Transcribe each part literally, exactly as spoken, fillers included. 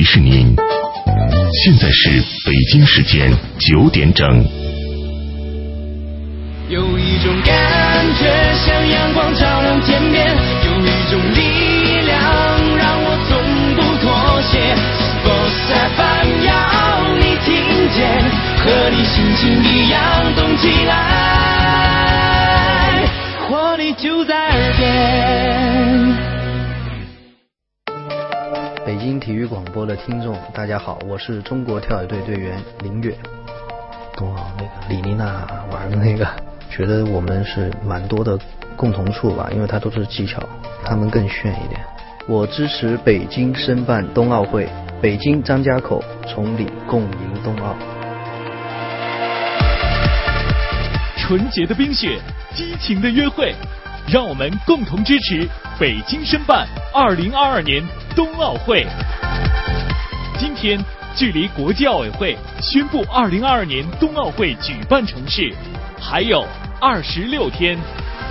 示您，现在是北京时间九点整。 有一种感觉像阳光照亮天边，有一种力量让我从不妥协。Boss F M 要你听见，和你心情一样动起来，活力就在耳边。 北京体育广播的听众大家好，我是中国跳水队队员林月。冬奥那个李丽娜玩的那个，觉得我们是蛮多的共同处吧，因为它都是技巧，他们更炫一点。我支持北京申办冬奥会，北京张家口崇礼共赢冬奥。 纯洁的冰雪，激情的约会，让我们共同支持北京申办二零二二年冬奥会。今天距离国际奥委会宣布二零二二年冬奥会举办城市还有二十六天。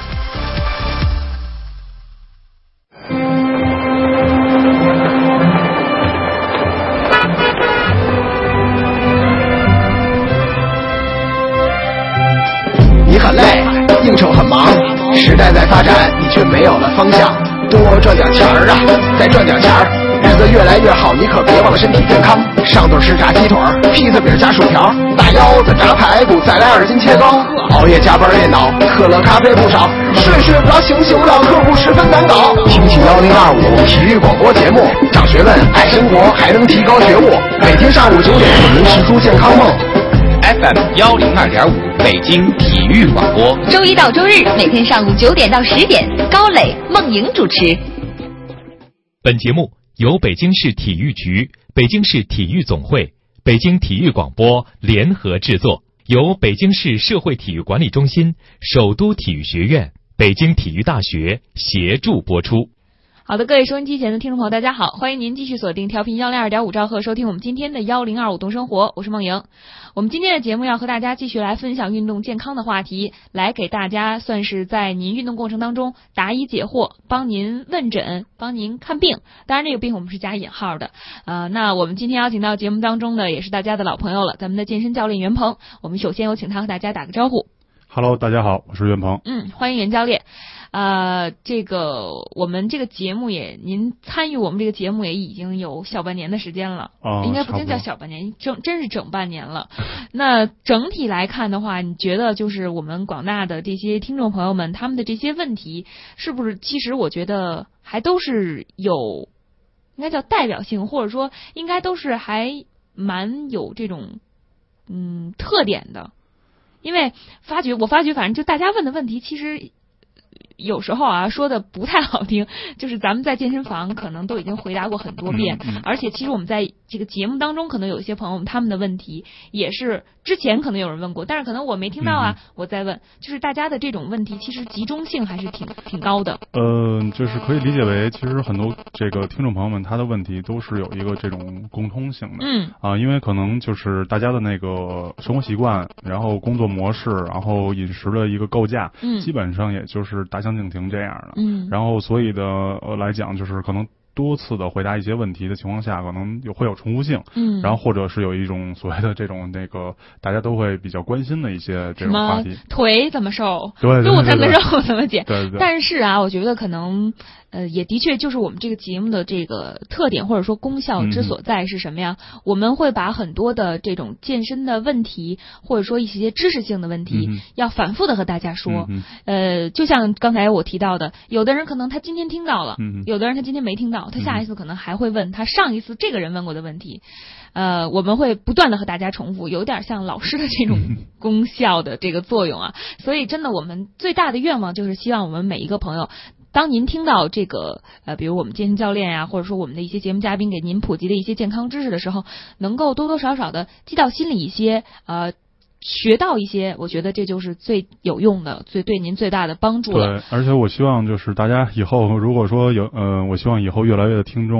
你很累，应酬很忙，时代在发展，你却没有了方向。多赚点钱儿啊，再赚点钱儿，日子越来越好，你可别忘了身体健康。上顿吃炸鸡腿，披萨饼加薯条，大腰子炸排骨，再来二斤切糕。熬夜加班练脑，喝了咖啡不少，睡睡不着，醒醒不了，客户十分难搞。听听幺零二五体育广播节目，长学问，爱生活，还能提高觉悟。每天上午九点，为您实租健康梦。 F M 幺零二点五，北京体育广播， 周一到周日每天上午九点到十点，高磊、梦莹主持。 本节目由北京市体育局、北京市体育总会、北京体育广播联合制作，由北京市社会体育管理中心、首都体育学院、北京体育大学协助播出。 好的，各位收音机前的听众朋友大家好，欢迎您继续锁定调频幺零二点五兆赫收听我们今天的幺零二五动生活，我是梦莹。我们今天的节目要和大家继续来分享运动健康的话题，来给大家算是在您运动过程当中答疑解惑，帮您问诊，帮您看病。当然这个病我们是加引号的。呃，那我们今天邀请到节目当中的也是大家的老朋友了，咱们的健身教练袁鹏。我们首先有请他和大家打个招呼。 Hello， 大家好，我是袁鹏。 嗯，欢迎袁教练。呃，这个我们这个节目也，您参与我们这个节目也已经有小半年的时间了， 哦， 应该不叫小半年，整真是整半年了。那整体来看的话，你觉得就是我们广大的这些听众朋友们，他们的这些问题，是不是其实我觉得还都是有，应该叫代表性，或者说应该都是还蛮有这种嗯特点的。因为发觉我发觉，反正就大家问的问题，其实有时候啊说的不太好听，就是咱们在健身房可能都已经回答过很多遍， 嗯嗯、 而且其实我们在这个节目当中，可能有一些朋友他们的问题也是之前可能有人问过，但是可能我没听到啊，嗯、我再问，就是大家的这种问题其实集中性还是挺挺高的。 呃，就是可以理解为，其实很多这个听众朋友们他的问题都是有一个这种共通性的， 嗯啊、呃，因为可能就是大家的那个生活习惯，然后工作模式，然后饮食的一个构架， 嗯， 基本上也就是大相径庭这样的， 嗯， 然后所以的呃来讲，就是可能多次的回答一些问题的情况下，可能有会有重复性， 嗯， 然后或者是有一种所谓的这种那个大家都会比较关心的一些这种话题， 腿怎么瘦， 对， 路怎么肉怎么减， 对对对。 但是啊，我觉得可能呃也的确就是我们这个节目的这个特点或者说功效之所在是什么呀？嗯、我们会把很多的这种健身的问题，或者说一些知识性的问题，嗯、要反复的和大家说。 嗯、 呃，就像刚才我提到的，有的人可能他今天听到了， 嗯、 有的人他今天没听到。他下一次可能还会问他上一次这个人问过的问题，呃，我们会不断的和大家重复，有点像老师的这种功效的这个作用啊。所以真的，我们最大的愿望就是希望我们每一个朋友，当您听到这个呃，比如我们健身教练呀、啊，或者说我们的一些节目嘉宾给您普及的一些健康知识的时候，能够多多少少的记到心里一些，呃。学到一些，我觉得这就是最有用的，最对您最大的帮助了。 对，而且我希望就是大家以后如果说有呃，我希望以后越来越的听众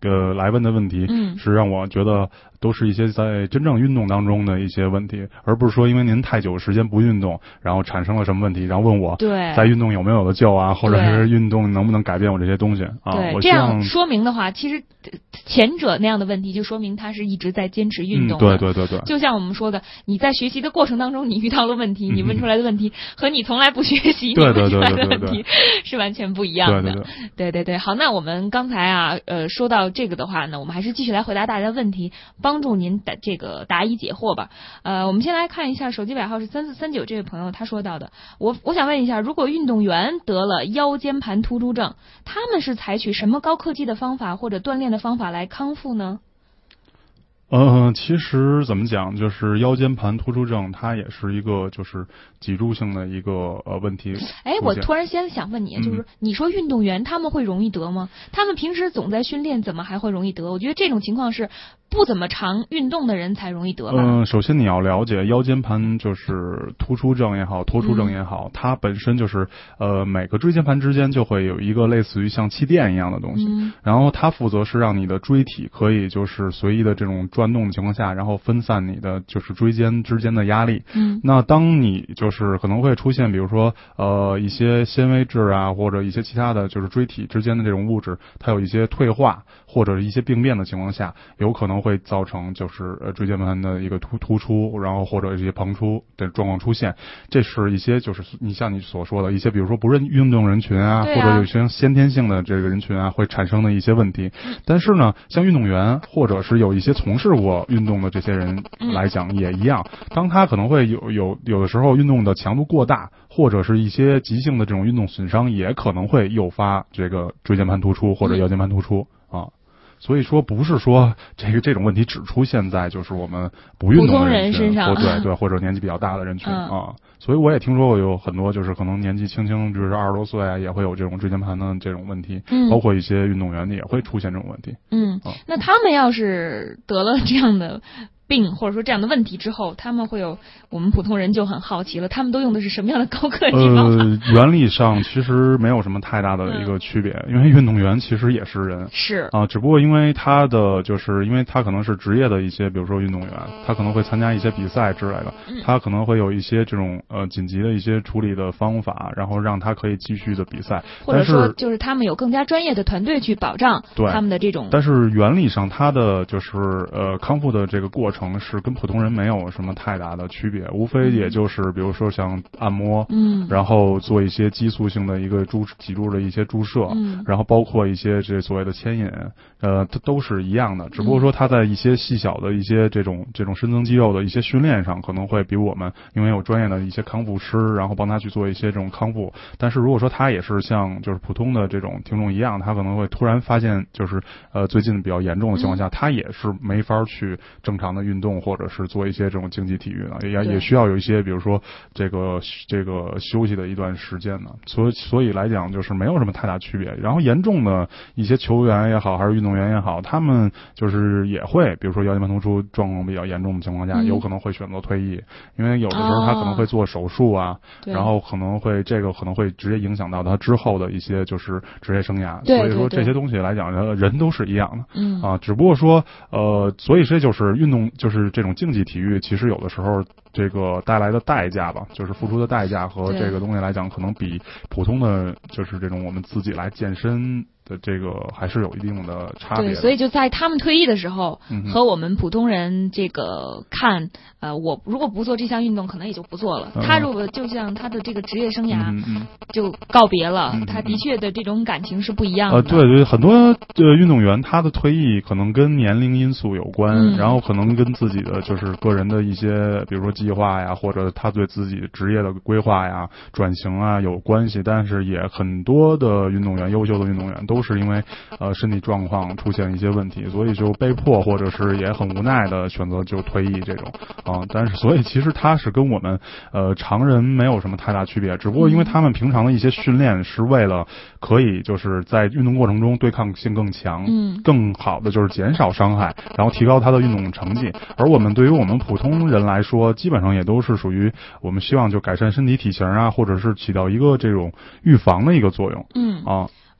呃来问的问题， 嗯， 是让我觉得都是一些在真正运动当中的一些问题，而不是说因为您太久时间不运动，然后产生了什么问题，然后问我对在运动有没有的救啊，或者是运动能不能改变我这些东西啊？ 对， 我这样说明的话，其实前者那样的问题，就说明他是一直在坚持运动的。 嗯、对对对对， 就像我们说的，你在学习的过程当中，你遇到了问题，你问出来的问题、嗯、和你从来不学习对你问出来的问题对对对对对是完全不一样的。 对对对对对对，好，那我们刚才啊，呃，说到这个的话呢，我们还是继续来回答大家的问题，帮助您的这个答疑解惑吧。呃，我们先来看一下手机尾号是三四三九这位朋友他说到的，我我想问一下，如果运动员得了腰间盘突出症，他们是采取什么高科技的方法或者锻炼的方法来康复呢？ 呃，其实怎么讲，就是腰间盘突出症，它也是一个就是脊柱性的一个呃问题。 哎，我突然先想问你，就是、嗯、你说运动员他们会容易得吗？他们平时总在训练，怎么还会容易得？我觉得这种情况是不怎么常运动的人才容易得吧。 嗯、呃，首先你要了解腰间盘就是突出症也好，脱出症也好，嗯、它本身就是呃每个椎间盘之间就会有一个类似于像气垫一样的东西， 嗯、 然后它负责是让你的椎体可以就是随意的这种转动的情况下，然后分散你的就是椎间之间的压力。 嗯， 那当你就是可能会出现，比如说呃一些纤维质啊，或者一些其他的就是椎体之间的这种物质，它有一些退化或者一些病变的情况下，有可能会造成就是呃椎间盘的一个突突出，然后或者一些膨出的状况出现。这是一些就是你像你所说的一些，比如说不是运动人群啊， 啊或者有些先天性的这个人群啊会产生的一些问题。但是呢，像运动员或者是有一些从事过运动的这些人来讲也一样，当他可能会有有有的时候运动的强度过大，或者是一些急性的这种运动损伤，也可能会诱发这个椎间盘突出或者腰间盘突出啊。所以说不是说这个这种问题只出现在就是我们不运动的人群， 人身上， 对对，或者年纪比较大的人群、 嗯、 啊。所以我也听说过有很多就是可能年纪轻轻，比如说二十多岁啊，也会有这种椎间盘的这种问题， 嗯， 包括一些运动员也会出现这种问题。 嗯，啊、那他们要是得了这样的病或者说这样的问题之后，他们会有我们普通人就很好奇了，他们都用的是什么样的高科技方法？ 呃，原理上其实没有什么太大的一个区别，嗯、因为运动员其实也是人， 是啊，只不过因为他的就是因为他可能是职业的一些，比如说运动员，他可能会参加一些比赛之类的， 嗯、 他可能会有一些这种呃紧急的一些处理的方法，然后让他可以继续的比赛， 或者说就是他们有更加专业的团队去保障他们的这种。 但是原理上，他的就是呃康复的这个过程是跟普通人没有什么太大的区别，无非也就是比如说像按摩， 嗯， 然后做一些激素性的一个注脊柱的一些注射， 嗯， 然后包括一些这所谓的牵引，呃，它都是一样的，只不过说它在一些细小的一些这种这种深层肌肉的一些训练上，可能会比我们因为有专业的一些康复师，然后帮他去做一些这种康复。但是如果说他也是像就是普通的这种听众一样，他可能会突然发现就是呃最近比较严重的情况下， 嗯、 他也是没法去正常的运动或者是做一些这种竞技体育呢，也也需要有一些比如说这个这个休息的一段时间呢。所以所以来讲就是没有什么太大区别。然后严重的一些球员也好，还是运动员也好，他们就是也会比如说腰间盘突出状况比较严重的情况下， 嗯、 有可能会选择退役，因为有的时候他可能会做手术啊， 哦、 然后可能会这个可能会直接影响到他之后的一些就是职业生涯。 对对对， 所以说这些东西来讲，人都是一样的， 嗯啊，只不过说呃，所以这就是运动，就是这种竞技体育，其实有的时候这个带来的代价吧，就是付出的代价和这个东西来讲，可能比普通的就是这种我们自己来健身的这个还是有一定的差别的。 对，所以就在他们退役的时候， 嗯、 和我们普通人这个看，呃，我如果不做这项运动，可能也就不做了。 嗯、 他如果就像他的这个职业生涯嗯、 就告别了， 嗯、 他的确的这种感情是不一样的。 呃，对对，很多呃运动员他的退役可能跟年龄因素有关， 嗯、 然后可能跟自己的就是个人的一些，比如说计划呀，或者他对自己职业的规划呀、转型啊有关系。但是也很多的运动员，优秀的运动员都是因为呃身体状况出现一些问题，所以就被迫或者是也很无奈的选择就退役这种啊、呃。但是所以其实他是跟我们呃常人没有什么太大区别，只不过因为他们平常的一些训练是为了可以就是在运动过程中对抗性更强， 嗯， 更好的就是减少伤害，然后提高他的运动成绩。而我们对于我们普通人来说，基本上也都是属于我们希望就改善身体体型啊，或者是起到一个这种预防的一个作用， 嗯啊。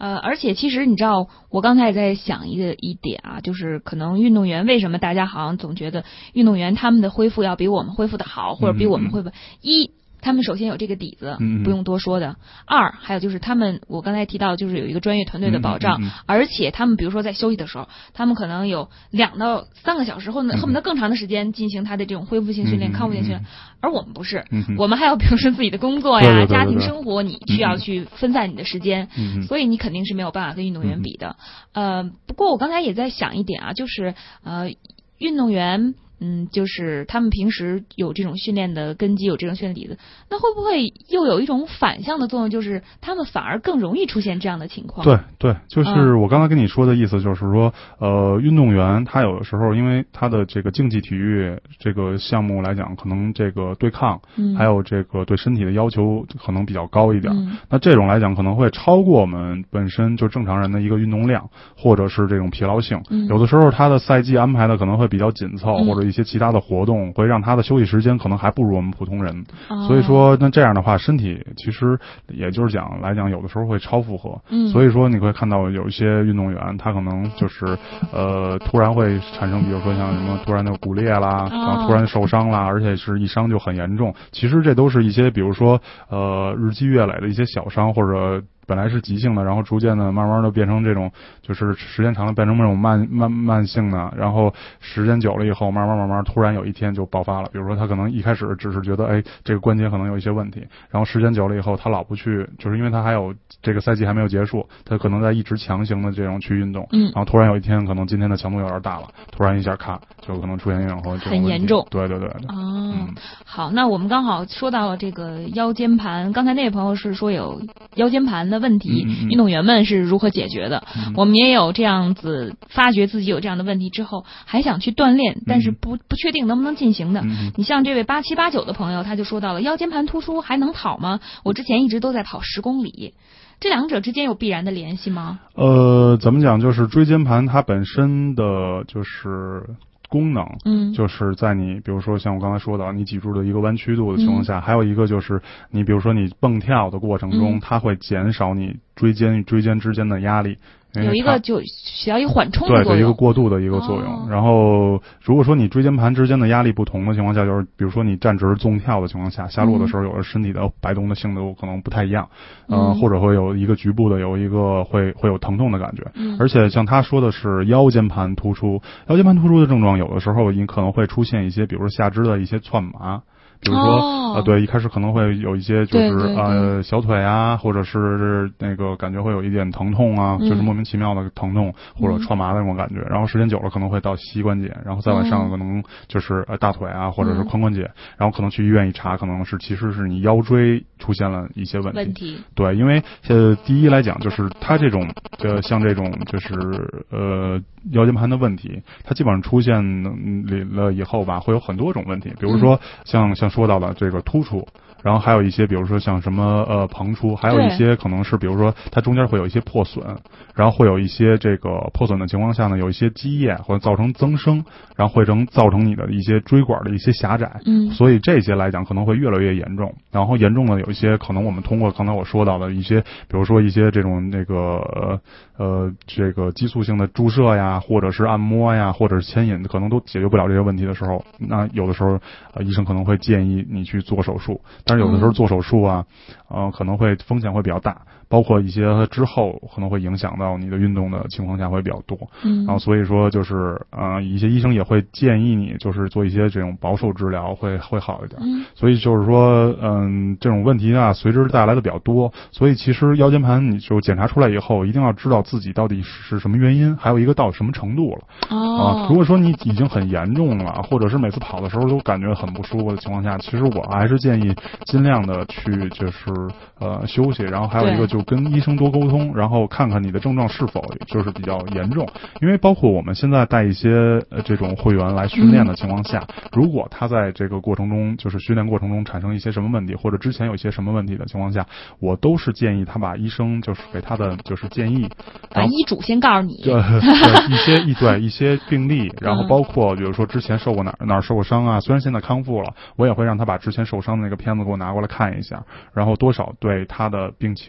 呃，而且其实你知道，我刚才也在想一个一点啊，就是可能运动员为什么大家好像总觉得运动员他们的恢复要比我们恢复的好，或者比我们恢复、嗯、一。他们首先有这个底子， 嗯、 不用多说的。二，还有就是他们，我刚才提到就是有一个专业团队的保障， 嗯嗯嗯、 而且他们比如说在休息的时候，他们可能有两到三个小时，或者恨不得更长的时间进行他的这种恢复性训练、 嗯、 康复性训练。而我们不是， 嗯、 我们还有比如说自己的工作呀、 对对对对家庭生活，你需要去分散你的时间， 嗯、 所以你肯定是没有办法跟运动员比的。呃，不过我刚才也在想一点啊，就是呃，运动员。嗯，就是他们平时有这种训练的根基，有这种训练底子，那会不会又有一种反向的作用，就是他们反而更容易出现这样的情况？ 对对，就是我刚才跟你说的意思，就是说，呃，运动员他有的时候因为他的这个竞技体育这个项目来讲，可能这个对抗，嗯，还有这个对身体的要求可能比较高一点，嗯，那这种来讲可能会超过我们本身就正常人的一个运动量，或者是这种疲劳性，嗯，有的时候他的赛季安排的可能会比较紧凑，嗯，或者一些其他的活动会让他的休息时间可能还不如我们普通人，哦，所以说那这样的话身体其实也就是讲来讲有的时候会超负荷，嗯，所以说你会看到有一些运动员他可能就是呃突然会产生比如说像什么突然的骨裂啦，哦，然后突然受伤啦，而且是一伤就很严重，其实这都是一些比如说呃日积月累的一些小伤，或者本来是急性的，然后逐渐的慢慢的变成这种就是时间长了变成这种慢慢慢性的，然后时间久了以后慢慢慢慢突然有一天就爆发了，比如说他可能一开始只是觉得哎这个关节可能有一些问题，然后时间久了以后他老不去，就是因为他还有这个赛季还没有结束，他可能在一直强行的这种去运动，嗯，然后突然有一天可能今天的强度有点大了，突然一下咔就可能出现这种很严重， 对对对对哦，嗯，好，那我们刚好说到了这个腰间盘，刚才那位朋友是说有腰间盘的问题，嗯嗯，运动员们是如何解决的，嗯，我们也有这样子发觉自己有这样的问题之后还想去锻炼，但是不不确定能不能进行的，嗯，你像这位八七八九的朋友他就说到了腰间盘突出还能跑吗？我之前一直都在跑十公里，这两者之间有必然的联系吗？ 呃怎么讲，就是椎间盘它本身的就是功能，嗯，就是在你比如说像我刚才说的你脊柱的一个弯曲度的情况下，嗯，还有一个就是你比如说你蹦跳的过程中，嗯，它会减少你椎间与椎间之间的压力， 有一个就起到一个缓冲的作用， 对，一个过渡的一个作用，哦，然后如果说你椎间盘之间的压力不同的情况下，就是比如说你站直纵跳的情况下，下落的时候有的身体的摆动的性度可能不太一样，嗯，呃，或者会有一个局部的有一个会会有疼痛的感觉，嗯，而且像他说的是腰间盘突出，腰间盘突出的症状有的时候你可能会出现一些比如说下肢的一些窜麻，比如说，哦，呃，对，一开始可能会有一些就是对对对呃小腿啊，或者是那个感觉会有一点疼痛啊，嗯，就是莫名其妙的疼痛或者串麻的那种感觉，嗯，然后时间久了可能会到膝关节，然后再往上可能就是呃大腿啊或者是髋关节，嗯，然后可能去医院一查，可能是其实是你腰椎出现了一些问题。 问题对，因为呃第一来讲就是它这种呃像这种就是呃腰间盘的问题，它基本上出现了以后吧，会有很多种问题，比如说像，嗯，像说到的这个突出，然后还有一些比如说像什么呃膨出，还有一些可能是比如说它中间会有一些破损，然后会有一些这个破损的情况下呢，有一些积液或者造成增生，然后会成造成你的一些椎管的一些狭窄，嗯，所以这些来讲可能会越来越严重，然后严重的有一些可能我们通过刚才我说到的一些比如说一些这种那个呃呃这个激素性的注射呀，或者是按摩呀，或者是牵引，可能都解决不了这些问题的时候，那有的时候呃医生可能会建议你去做手术，但是有的时候做手术啊，呃，可能会风险会比较大，包括一些之后可能会影响到你的运动的情况下会比较多，嗯，然后所以说就是呃，一些医生也会建议你就是做一些这种保守治疗会会好一点，嗯，所以就是说嗯，这种问题啊随之带来的比较多，所以其实腰间盘你就检查出来以后，一定要知道自己到底是什么原因，还有一个到什么程度了，哦，啊，如果说你已经很严重了，或者是每次跑的时候都感觉很不舒服的情况下，其实我还是建议尽量的去就是呃休息，然后还有一个就跟医生多沟通，然后看看你的症状是否就是比较严重，因为包括我们现在带一些呃这种会员来训练的情况下，嗯，如果他在这个过程中就是训练过程中产生一些什么问题，或者之前有一些什么问题的情况下，我都是建议他把医生就是给他的就是建议， 把医嘱先告诉你， 对对一些一对一些病例，然后包括比如说之前受过哪哪受过伤啊，虽然现在康复了，我也会让他把之前受伤的那个片子给我拿过来看一下，然后多少对他的病情包括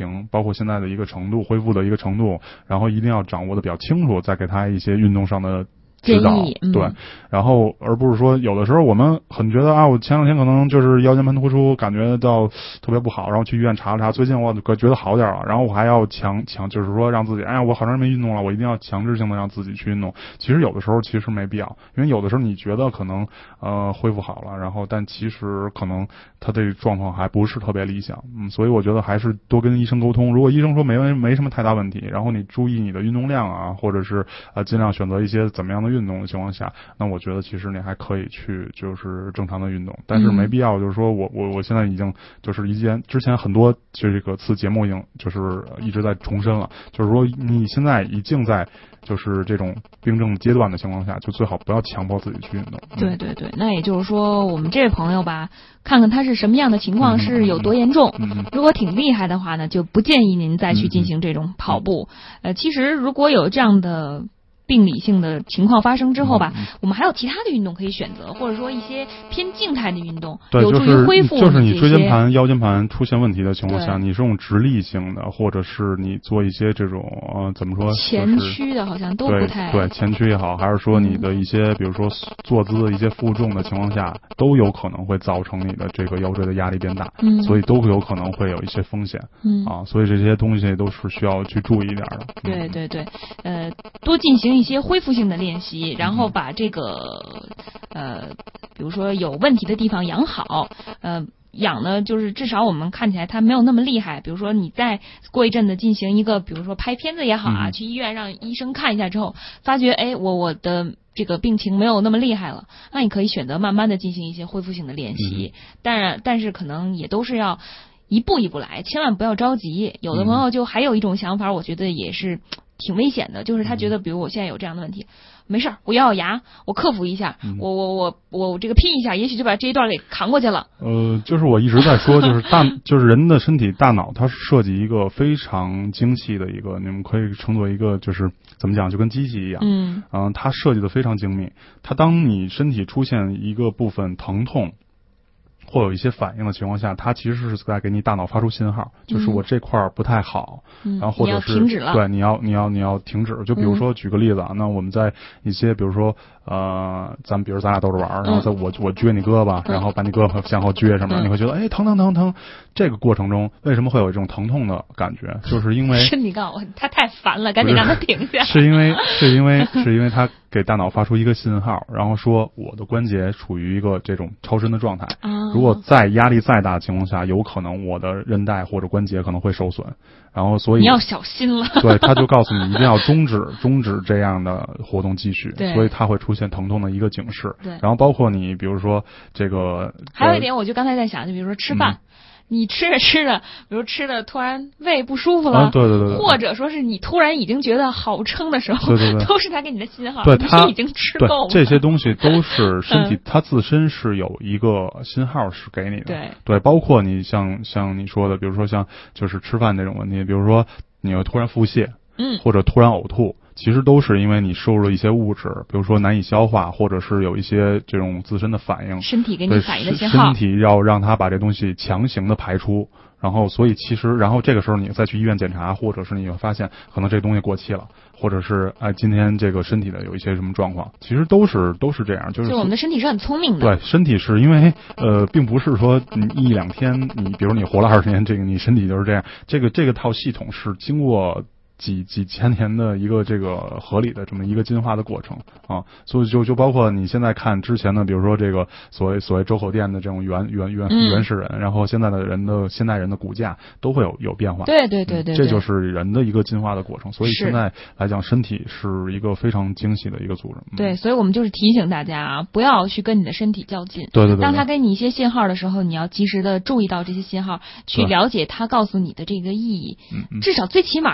括现在的一个程度，恢复的一个程度，然后一定要掌握的比较清楚，再给他一些运动上的指导， 嗯、 对，然后而不是说有的时候我们很觉得啊，我前两天可能就是腰间盘突出，感觉到特别不好，然后去医院查了查，最近我觉得好点了，然后我还要强强，就是说让自己，哎呀，我好长时间没运动了，我一定要强制性的让自己去运动。其实有的时候其实没必要，因为有的时候你觉得可能呃恢复好了，然后但其实可能他这个状况还不是特别理想，嗯，所以我觉得还是多跟医生沟通。如果医生说没没什么太大问题，然后你注意你的运动量啊，或者是呃尽量选择一些怎么样的运动的情况下，那我觉得其实你还可以去就是正常的运动，但是没必要就是说我我我现在已经就是一件之前很多这个次节目已经就是一直在重申了，就是说你现在已经在就是这种病症阶段的情况下，就最好不要强迫自己去运动。 对对对，那也就是说我们这位朋友吧，看看他是什么样的情况，是有多严重， 嗯嗯、 如果挺厉害的话呢，就不建议您再去进行这种跑步。嗯、呃，其实如果有这样的病理性的情况发生之后吧，嗯、我们还有其他的运动可以选择，或者说一些偏静态的运动，有助于恢复。 就是你椎间盘、腰间盘出现问题的情况下，你是用直立性的，或者是你做一些这种呃怎么说前屈的，好像都不太对对前屈也好，还是说你的一些、嗯、比如说坐姿的一些负重的情况下，都有可能会造成你的这个腰椎的压力变大， 嗯， 所以都有可能会有一些风险， 嗯啊，所以这些东西都是需要去注意一点的。 嗯、对对对，呃，多进行一些恢复性的练习，然后把这个呃，比如说有问题的地方养好，呃。养呢，就是至少我们看起来它没有那么厉害。比如说你再过一阵子进行一个，比如说拍片子也好啊，嗯、去医院让医生看一下之后，发觉哎，我我的这个病情没有那么厉害了，那你可以选择慢慢的进行一些恢复性的练习。嗯、当然，但是可能也都是要一步一步来，千万不要着急。有的朋友就还有一种想法，我觉得也是挺危险的，就是他觉得，比如我现在有这样的问题。没事儿，我咬咬牙，我克服一下，嗯、我我我我这个拼一下，也许就把这一段给扛过去了。 呃，就是我一直在说，就是大，就是人的身体大脑，它是设计一个非常精细的一个，你们可以称作一个，就是怎么讲，就跟机器一样， 嗯， 嗯、呃，它设计的非常精密。它当你身体出现一个部分疼痛，或有一些反应的情况下，它其实是在给你大脑发出信号，就是我这块不太好， 嗯、 然后或者是你要停止了， 对，你要你要你要停止。就比如说、嗯、举个例子啊，那我们在一些比如说呃，咱们比如咱俩逗着玩，然后在我我撅你胳膊， 嗯、 然后把你胳膊向后撅什么，嗯、你会觉得哎疼疼疼疼。这个过程中为什么会有这种疼痛的感觉？就是因为身体告诉我他太烦了，赶紧让他停下。 是因为是因为是因为他给大脑发出一个信号，然后说我的关节处于一个这种超伸的状态。 啊、 如果在压力再大的情况下，有可能我的韧带或者关节可能会受损，然后所以你要小心了。 对，他就告诉你一定要终止终止这样的活动继续，所以它会出现疼痛的一个警示。 对， 然后包括你比如说这个， 还有一点，我就刚才在想，就比如说吃饭。嗯你吃着吃着，比如吃的突然胃不舒服了， 啊、对对对对， 或者说是你突然已经觉得好撑的时候， 对对对， 都是他给你的信号， 对他已经吃够了。 这些东西都是身体它自身是有一个信号是给你的， 对对，包括你像像你说的，比如说像就是吃饭这种问题，比如说你会突然腹泻， 嗯， 或者突然呕吐。其实都是因为你摄入了一些物质，比如说难以消化，或者是有一些这种自身的反应， 身体给你反应的信号， 身体要让它把这东西强行的排出，然后所以其实然后这个时候你再去医院检查，或者是你会发现可能这东西过期了，或者是哎今天这个身体的有一些什么状况，其实都是都是这样，就是就我们的身体是很聪明的， 对，身体是因为呃并不是说你一两天你比如你活了二十年，这个你身体就是这样，这个这个套系统是经过几几千年的一个这个合理的这么一个进化的过程啊，所以就就包括你现在看之前的，比如说这个所谓所谓周口店的这种原原原原始人，嗯、然后现在的人的现代人的骨架都会有有变化， 对对对 对, 对、 嗯，这就是人的一个进化的过程。所以现在来讲，身体是一个非常精细的一个组织。嗯、 对，所以我们就是提醒大家啊，不要去跟你的身体较劲。 对对 对, 对。 当他给你一些信号的时候，你要及时的注意到这些信号，去了解他告诉你的这个意义。 嗯嗯。 至少最起码的，他说他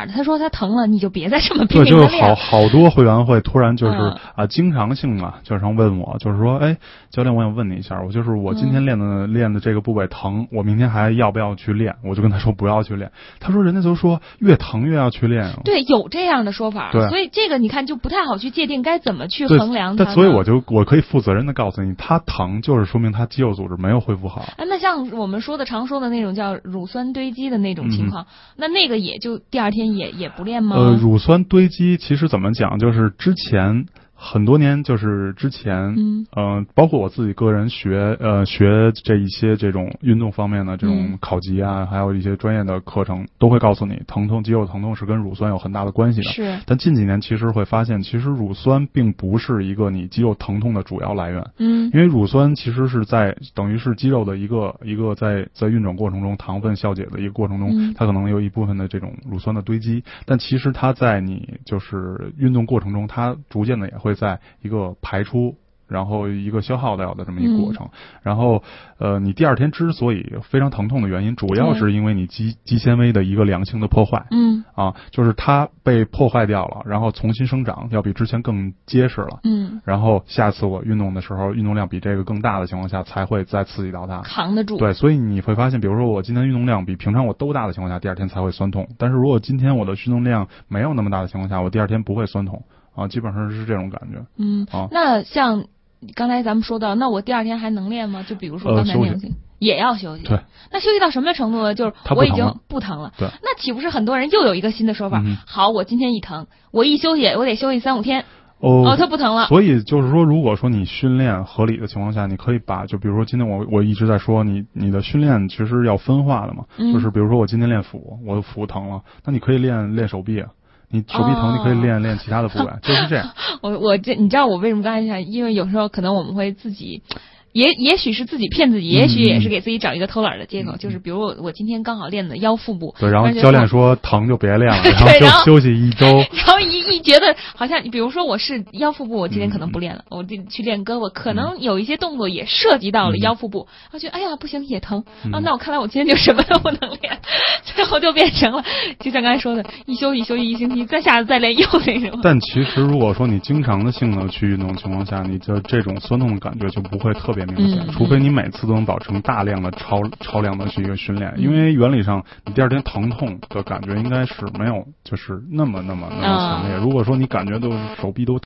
疼了，你就别再这么拼对，就是命的练。 好好多会员会突然就是、 嗯、 啊，经常性嘛，经常问我，就是说，哎，教练，我想问你一下，我就是我今天练的、嗯、练的这个部位疼，我明天还要不要去练？我就跟他说不要去练。他说人家都说越疼越要去练。 对，有这样的说法。 对， 所以这个你看就不太好去界定该怎么去衡量它。 但所以我就我可以负责任的告诉你，他疼就是说明他肌肉组织没有恢复好。 啊，那像我们说的常说的那种叫乳酸堆积的那种情况，嗯、那那个也就第二天也也不练吗？ 呃，乳酸堆积其实怎么讲，就是之前。很多年就是之前，嗯、呃，包括我自己个人学，呃，学这一些这种运动方面的这种考级啊，嗯、还有一些专业的课程，都会告诉你，疼痛、肌肉疼痛是跟乳酸有很大的关系的。 是。 但近几年其实会发现，其实乳酸并不是一个你肌肉疼痛的主要来源。 嗯。 因为乳酸其实是在等于是肌肉的一个一个在在运转过程中糖分消解的一个过程中，嗯、它可能有一部分的这种乳酸的堆积，但其实它在你就是运动过程中，它逐渐的也会。会在一个排出，然后一个消耗掉的这么一个过程，嗯、然后呃，你第二天之所以非常疼痛的原因，主要是因为你肌肌纤维的一个良性的破坏， 嗯， 啊，就是它被破坏掉了，然后重新生长，要比之前更结实了， 嗯， 然后下次我运动的时候，运动量比这个更大的情况下，才会再刺激到它， 扛得住。 对，所以你会发现，比如说我今天运动量比平常我都大的情况下，第二天才会酸痛，但是如果今天我的运动量没有那么大的情况下，我第二天不会酸痛。啊，基本上是这种感觉。 嗯， 啊， 那像刚才咱们说到，那我第二天还能练吗？就比如说刚才那种、呃、也要休息。 对。 那休息到什么程度呢？就是我已经不疼了。 对。 那岂不是很多人又有一个新的说法？ 嗯、 好，我今天一疼，我一休息，我得休息三五天。 哦。 哦，它不疼了。 所以就是说，如果说你训练合理的情况下，你可以把就比如说今天我我一直在说你你的训练其实要分化的嘛， 嗯、 就是比如说我今天练腹，我的腹疼了，那你可以练练手臂啊。你手臂疼，你可以练、哦、练其他的部位，就是这样。 我我这你知道我为什么刚才想？因为有时候可能我们会自己，也也许是自己骗自己，也许也是给自己找一个偷懒的借口。嗯、就是比如我我今天刚好练的腰腹部， 对，然后教练说疼就别练了，然后就休息一周。 然后一一觉得好像，比如说我是腰腹部，我今天可能不练了，嗯、我去练胳膊，可能有一些动作也涉及到了腰腹部，我觉得哎呀不行也疼、嗯、啊，那我看来我今天就什么都不能练。最后就变成了，就像刚才说的，一休息休息一星期，再下次再练又那种。 但其实如果说你经常的性的去运动情况下，你的这种酸痛的感觉就不会特别明显， 嗯、 除非你每次都能保证大量的超超量的去一个训练，因为原理上你第二天疼痛的感觉应该是没有就是那么那么那么强烈。嗯、如果说你感觉都手臂都